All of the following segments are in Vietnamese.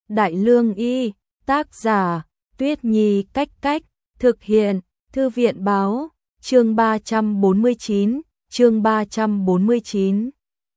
Đại Lương Y, tác giả, Tuyết Nhi Cách Cách, thực hiện, Thư viện báo, chương 349, chương 349.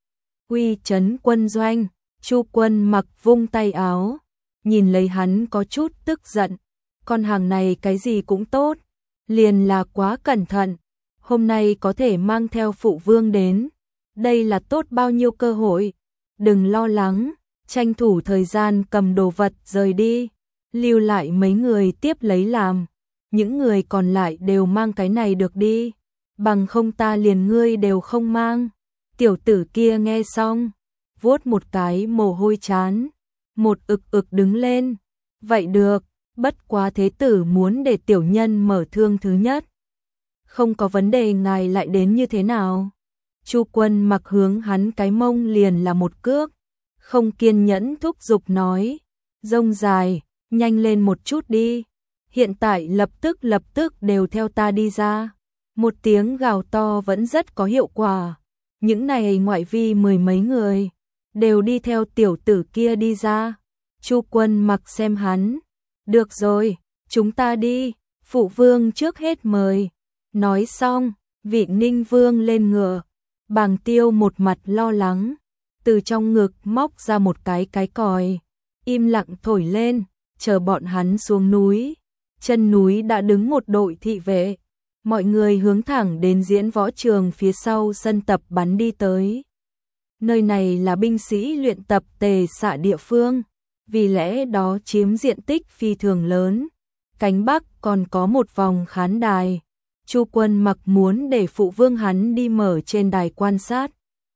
Uy Trấn quân doanh, Chu Quân Mặc vung tay áo, nhìn lấy hắn có chút tức giận, con hàng này cái gì cũng tốt, liền là quá cẩn thận, hôm nay có thể mang theo phụ vương đến, đây là tốt bao nhiêu cơ hội, đừng lo lắng, tranh thủ thời gian cầm đồ vật rời đi, lưu lại mấy người tiếp lấy làm, những người còn lại đều mang cái này được đi, bằng không ta liền ngươi đều không mang. Tiểu tử kia nghe xong, vuốt một cái mồ hôi chán, một ực đứng lên, vậy được, bất quá thế tử muốn để tiểu nhân mở thương thứ nhất. Không có vấn đề, ngài lại đến như thế nào? Chu Quân Mặc hướng hắn cái mông liền là một cước, không kiên nhẫn thúc giục nói, rông dài, nhanh lên một chút đi, hiện tại lập tức đều theo ta đi ra. Một tiếng gào to vẫn rất có hiệu quả, những này ngoại vi mười mấy người, đều đi theo tiểu tử kia đi ra. Chu Quân Mặc xem hắn, được rồi, chúng ta đi, phụ vương trước hết mời. Nói xong, vị Ninh Vương lên ngựa, Bàng Tiêu một mặt lo lắng, từ trong ngực móc ra một cái còi, im lặng thổi lên, chờ bọn hắn xuống núi. Chân núi đã đứng một đội thị vệ, mọi người hướng thẳng đến diễn võ trường phía sau sân tập bắn đi tới. Nơi này là binh sĩ luyện tập tề xạ địa phương, vì lẽ đó chiếm diện tích phi thường lớn. Cánh Bắc còn có một vòng khán đài. Chu Quân Mặc muốn để phụ vương hắn đi mở trên đài quan sát.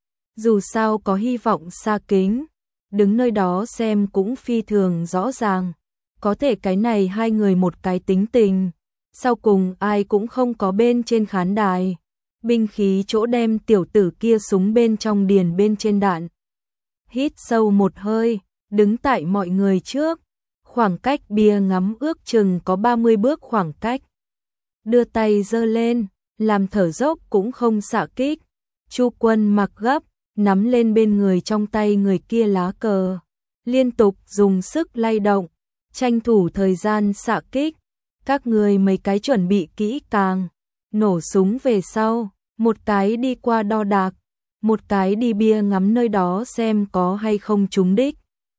Dù sao có hy vọng xa kính, đứng nơi đó xem cũng phi thường rõ ràng. Có thể cái này hai người một cái tính tình, sau cùng ai cũng không có bên trên khán đài. Binh khí chỗ đem tiểu tử kia súng bên trong điền bên trên đạn. Hít sâu một hơi, đứng tại mọi người trước, khoảng cách bia ngắm ước chừng có 30 bước khoảng cách. Đưa tay giơ lên, làm thở dốc cũng không xạ kích. Chu Quân Mặc gấp, nắm lên bên người trong tay người kia lá cờ, liên tục dùng sức lay động, tranh thủ thời gian xạ kích. Các người mấy cái chuẩn bị kỹ càng, nổ súng về sau, một cái đi qua đo đạc, một cái đi bia ngắm nơi đó xem có hay không trúng đích.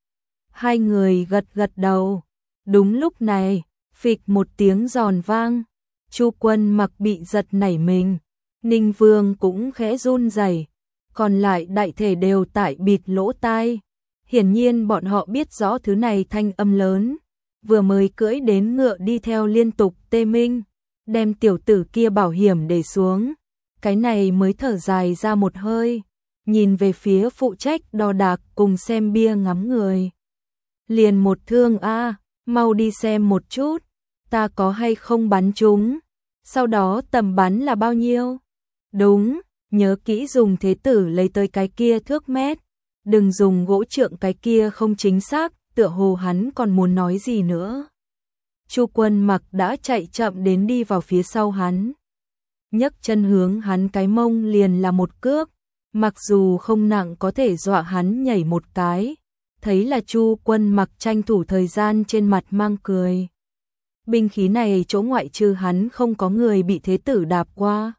Hai người gật đầu. Đúng lúc này, phịch một tiếng giòn vang, Chu Quân Mặc bị giật nảy mình, Ninh Vương cũng khẽ run rẩy, còn lại đại thể đều tại bịt lỗ tai. Hiển nhiên bọn họ biết rõ thứ này thanh âm lớn, vừa mới cưỡi đến ngựa đi theo liên tục tê minh, đem tiểu tử kia bảo hiểm để xuống, cái này mới thở dài ra một hơi, nhìn về phía phụ trách đo đạc cùng xem bia ngắm người. Liền một thương a, mau đi xem một chút, ta có hay không bắn trúng, sau đó tầm bắn là bao nhiêu? Đúng, nhớ kỹ dùng thế tử lấy tới cái kia thước mét, đừng dùng gỗ trượng, cái kia không chính xác. Tựa hồ hắn còn muốn nói gì nữa. Chu Quân Mặc đã chạy chậm đến đi vào phía sau hắn, nhấc chân hướng hắn cái mông liền là một cước, mặc dù không nặng có thể dọa hắn nhảy một cái. Thấy là Chu Quân Mặc tranh thủ thời gian trên mặt mang cười. Binh khí này chỗ ngoại trừ hắn không có người bị thế tử đạp qua.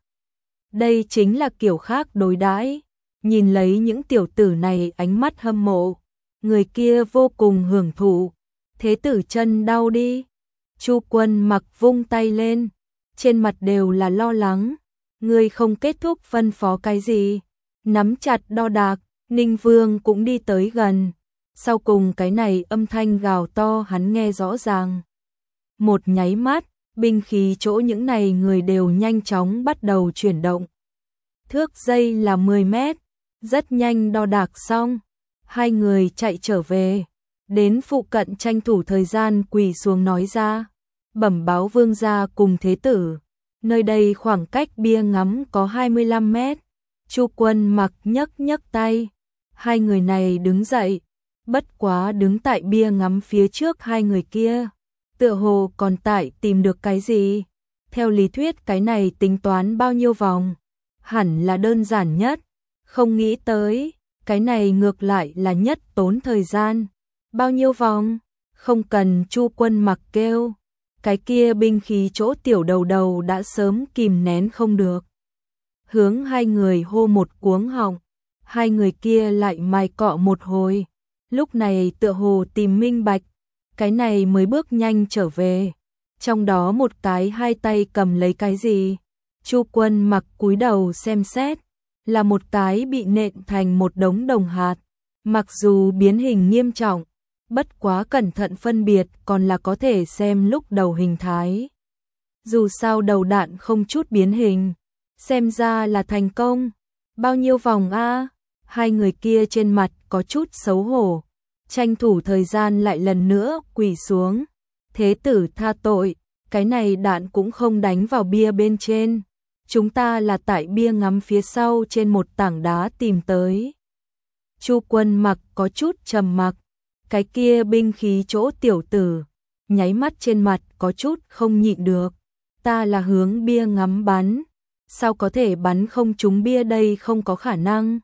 Đây chính là kiểu khác đối đãi. Nhìn lấy những tiểu tử này ánh mắt hâm mộ, người kia vô cùng hưởng thụ. Thế tử chân đau đi. Chu Quân Mặc vung tay lên, trên mặt đều là lo lắng. Ngươi không kết thúc phân phó cái gì? Nắm chặt đo đạc, Ninh Vương cũng đi tới gần. Sau cùng cái này âm thanh gào to hắn nghe rõ ràng. Một nháy mắt, binh khí chỗ những này người đều nhanh chóng bắt đầu chuyển động. Thước dây là 10 mét, rất nhanh đo đạc xong. Hai người chạy trở về, đến phụ cận tranh thủ thời gian quỳ xuống nói ra, bẩm báo vương gia cùng thế tử, nơi đây khoảng cách bia ngắm có 25 mét. Chu Quân Mặc nhấc tay, hai người này đứng dậy, bất quá đứng tại bia ngắm phía trước hai người kia, tựa hồ còn tại tìm được cái gì. Theo lý thuyết cái này tính toán bao nhiêu vòng, hẳn là đơn giản nhất, không nghĩ tới. Cái này ngược lại là nhất tốn thời gian. Bao nhiêu vòng? Không cần Chu Quân Mặc kêu, cái kia binh khí chỗ tiểu đầu đầu đã sớm kìm nén không được. Hướng hai người hô một cuống họng, hai người kia lại mài cọ một hồi, lúc này tựa hồ tìm minh bạch, cái này mới bước nhanh trở về. Trong đó một cái hai tay cầm lấy cái gì? Chu Quân Mặc cúi đầu xem xét, là một cái bị nện thành một đống đồng hạt, mặc dù biến hình nghiêm trọng, bất quá cẩn thận phân biệt còn là có thể xem lúc đầu hình thái. Dù sao đầu đạn không chút biến hình, xem ra là thành công. Bao nhiêu vòng a? Hai người kia trên mặt có chút xấu hổ, tranh thủ thời gian lại lần nữa quỳ xuống. Thế tử tha tội, cái này đạn cũng không đánh vào bia bên trên. Chúng ta là tại bia ngắm phía sau trên một tảng đá tìm tới. Chu Quân Mặc có chút trầm mặc, cái kia binh khí chỗ tiểu tử, nháy mắt trên mặt có chút không nhịn được. Ta là hướng bia ngắm bắn, sao có thể bắn không trúng bia, đây không có khả năng.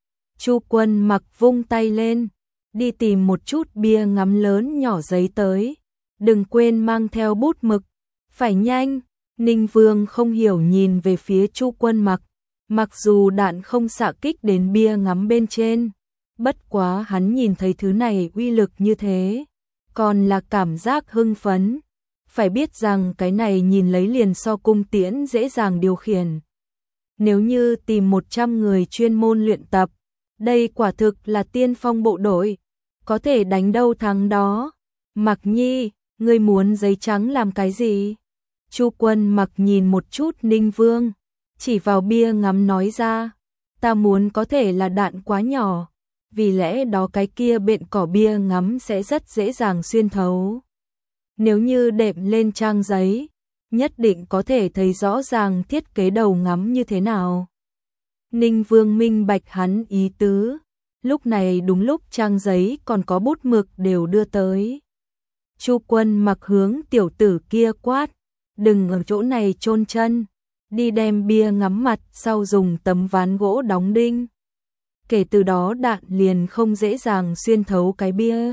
Chu Quân Mặc vung tay lên, đi tìm một chút bia ngắm lớn nhỏ giấy tới, đừng quên mang theo bút mực, phải nhanh. Ninh Vương không hiểu nhìn về phía Chu Quân Mặc, mặc dù đạn không xạ kích đến bia ngắm bên trên, bất quá hắn nhìn thấy thứ này uy lực như thế, còn là cảm giác hưng phấn. Phải biết rằng cái này nhìn lấy liền so cung tiễn dễ dàng điều khiển. Nếu như tìm 100 người chuyên môn luyện tập, đây quả thực là tiên phong bộ đội, có thể đánh đâu thắng đó. Mặc Nhi, ngươi muốn giấy trắng làm cái gì? Chu Quân Mặc nhìn một chút Ninh Vương, chỉ vào bia ngắm nói ra, ta muốn có thể là đạn quá nhỏ, vì lẽ đó cái kia bện cỏ bia ngắm sẽ rất dễ dàng xuyên thấu. Nếu như đệm lên trang giấy, nhất định có thể thấy rõ ràng thiết kế đầu ngắm như thế nào. Ninh Vương minh bạch hắn ý tứ, lúc này đúng lúc trang giấy còn có bút mực đều đưa tới. Chu Quân Mặc hướng tiểu tử kia quát, đừng ở chỗ này chôn chân, đi đem bia ngắm mặt sau dùng tấm ván gỗ đóng đinh. Kể từ đó đạn liền không dễ dàng xuyên thấu cái bia.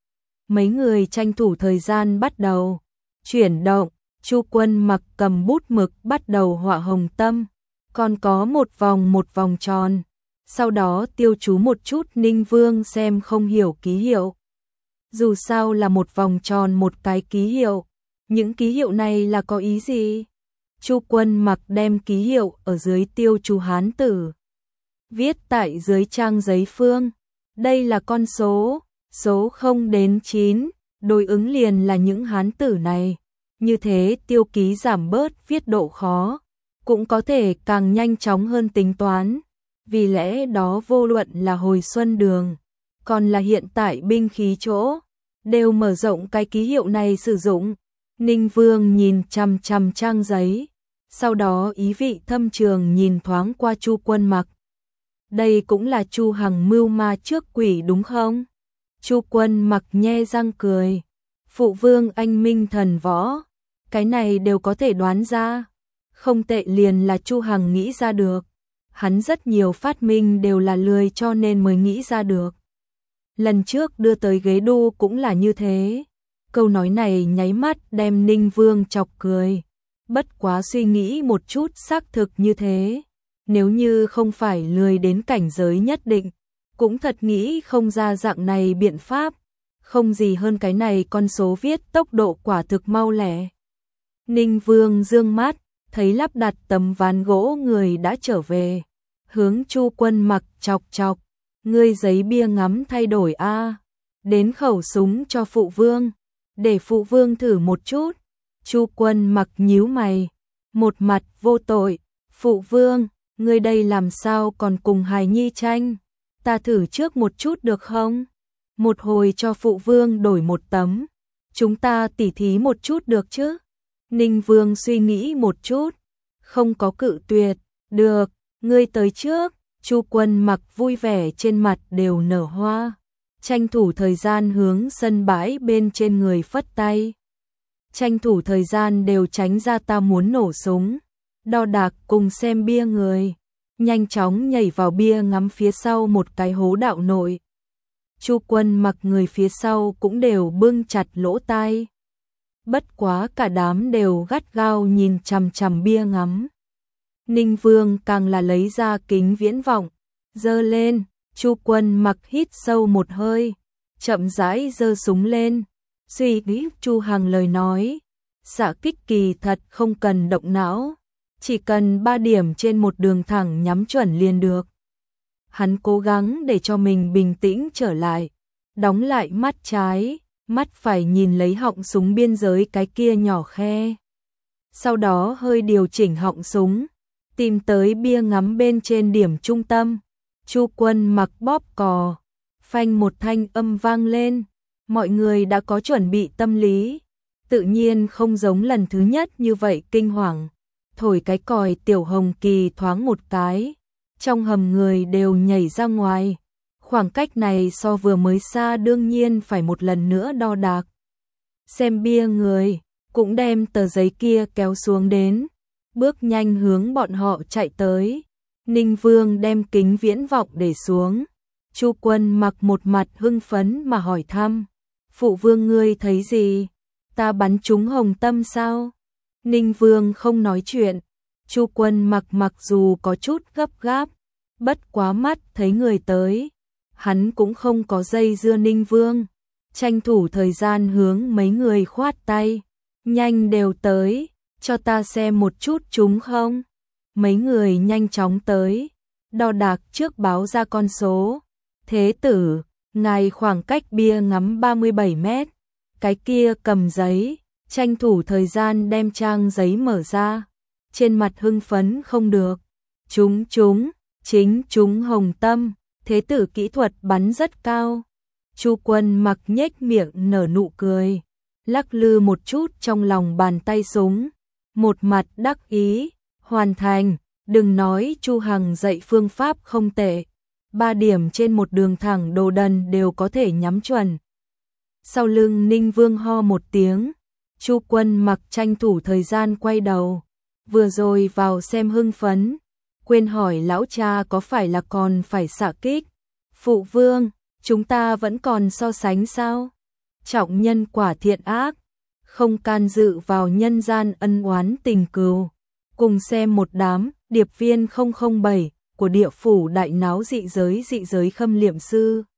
Mấy người tranh thủ thời gian bắt đầu chuyển động, Chu Quân Mặc cầm bút mực bắt đầu họa hồng tâm, còn có một vòng tròn, sau đó tiêu chú một chút. Ninh Vương xem không hiểu ký hiệu. Dù sao là một vòng tròn một cái ký hiệu, những ký hiệu này là có ý gì? Chu Quân Mặc đem ký hiệu ở dưới tiêu chú Hán tử, viết tại dưới trang giấy phương. Đây là con số, số 0 đến 9, đối ứng liền là những Hán tử này. Như thế tiêu ký giảm bớt viết độ khó, cũng có thể càng nhanh chóng hơn tính toán. Vì lẽ đó vô luận là hồi xuân đường, còn là hiện tại binh khí chỗ, đều mở rộng cái ký hiệu này sử dụng. Ninh Vương nhìn chằm chằm trang giấy, sau đó ý vị thâm trường nhìn thoáng qua Chu Quân Mặc. Đây cũng là Chu Hằng mưu ma trước quỷ đúng không? Chu Quân Mặc nhe răng cười. Phụ vương anh minh thần võ, cái này đều có thể đoán ra. Không tệ, liền là Chu Hằng nghĩ ra được. Hắn rất nhiều phát minh đều là lười cho nên mới nghĩ ra được. Lần trước đưa tới ghế đu cũng là như thế. Câu nói này nháy mắt đem Ninh Vương chọc cười. Bất quá suy nghĩ một chút xác thực như thế. Nếu như không phải lười đến cảnh giới nhất định, cũng thật nghĩ không ra dạng này biện pháp. Không gì hơn cái này, con số viết tốc độ quả thực mau lẹ. Ninh Vương dương mắt, thấy lắp đặt tấm ván gỗ người đã trở về. Hướng Chu Quân Mặc chọc chọc, ngươi giấy bia ngắm thay đổi a, đến khẩu súng cho phụ vương, để phụ vương thử một chút. Chu Quân Mặc nhíu mày, một mặt vô tội, phụ vương, ngươi đây làm sao còn cùng hài nhi tranh, ta thử trước một chút được không? Một hồi cho phụ vương đổi một tấm, chúng ta tỉ thí một chút được chứ? Ninh Vương suy nghĩ một chút, không có cự tuyệt, được, ngươi tới trước. Chu Quân Mặc vui vẻ trên mặt đều nở hoa, tranh thủ thời gian hướng sân bãi bên trên người phất tay. Tranh thủ thời gian đều tránh ra, ta muốn nổ súng. Đo đạc cùng xem bia người, nhanh chóng nhảy vào bia ngắm phía sau một cái hố đạo nội. Chu Quân Mặc người phía sau cũng đều bưng chặt lỗ tai. Bất quá cả đám đều gắt gao nhìn chằm chằm bia ngắm. Ninh Vương càng là lấy ra kính viễn vọng, giơ lên, Chu Quân Mặc hít sâu một hơi, chậm rãi giơ súng lên, suy nghĩ Chu Hằng lời nói, xạ kích kỳ thật không cần động não, chỉ cần 3 điểm trên một đường thẳng nhắm chuẩn liền được. Hắn cố gắng để cho mình bình tĩnh trở lại, đóng lại mắt trái, mắt phải nhìn lấy họng súng biên giới cái kia nhỏ khe. Sau đó hơi điều chỉnh họng súng, tìm tới bia ngắm bên trên điểm trung tâm. Chu Quân Mặc bóp cò, phanh một thanh âm vang lên, mọi người đã có chuẩn bị tâm lý, tự nhiên không giống lần thứ nhất như vậy kinh hoàng. Thổi cái còi Tiểu Hồng Kỳ thoáng một cái, trong hầm người đều nhảy ra ngoài. Khoảng cách này so vừa mới xa đương nhiên phải một lần nữa đo đạc. Xem bia người, cũng đem tờ giấy kia kéo xuống đến, bước nhanh hướng bọn họ chạy tới. Ninh Vương đem kính viễn vọng để xuống. Chu Quân Mặc một mặt hưng phấn mà hỏi thăm, phụ vương ngươi thấy gì? Ta bắn trúng hồng tâm sao? Ninh Vương không nói chuyện. Chu Quân Mặc mặc dù có chút gấp gáp, bất quá mắt thấy người tới, hắn cũng không có dây dưa Ninh Vương, tranh thủ thời gian hướng mấy người khoát tay, nhanh đều tới, cho ta xem một chút chúng không? Mấy người nhanh chóng tới, đo đạc trước báo ra con số. Thế tử, ngài khoảng cách bia ngắm 37 mét, cái kia cầm giấy, tranh thủ thời gian đem trang giấy mở ra, trên mặt hưng phấn không được. Chúng, chính chúng hồng tâm, thế tử kỹ thuật bắn rất cao. Chu Quân Mặc nhếch miệng nở nụ cười, lắc lư một chút trong lòng bàn tay súng, một mặt đắc ý, hoàn thành, đừng nói Chu Hằng dạy phương pháp không tệ, 3 điểm trên một đường thẳng đồ đần đều có thể nhắm chuẩn. Sau lưng Ninh Vương ho một tiếng, Chu Quân Mặc tranh thủ thời gian quay đầu, vừa rồi vào xem hưng phấn, quên hỏi lão cha có phải là còn phải xạ kích. Phụ vương, chúng ta vẫn còn so sánh sao? Trọng nhân quả thiện ác, không can dự vào nhân gian ân oán tình cừu. Cùng xem một đám điệp viên 007 của địa phủ đại náo dị giới khâm liệm sư.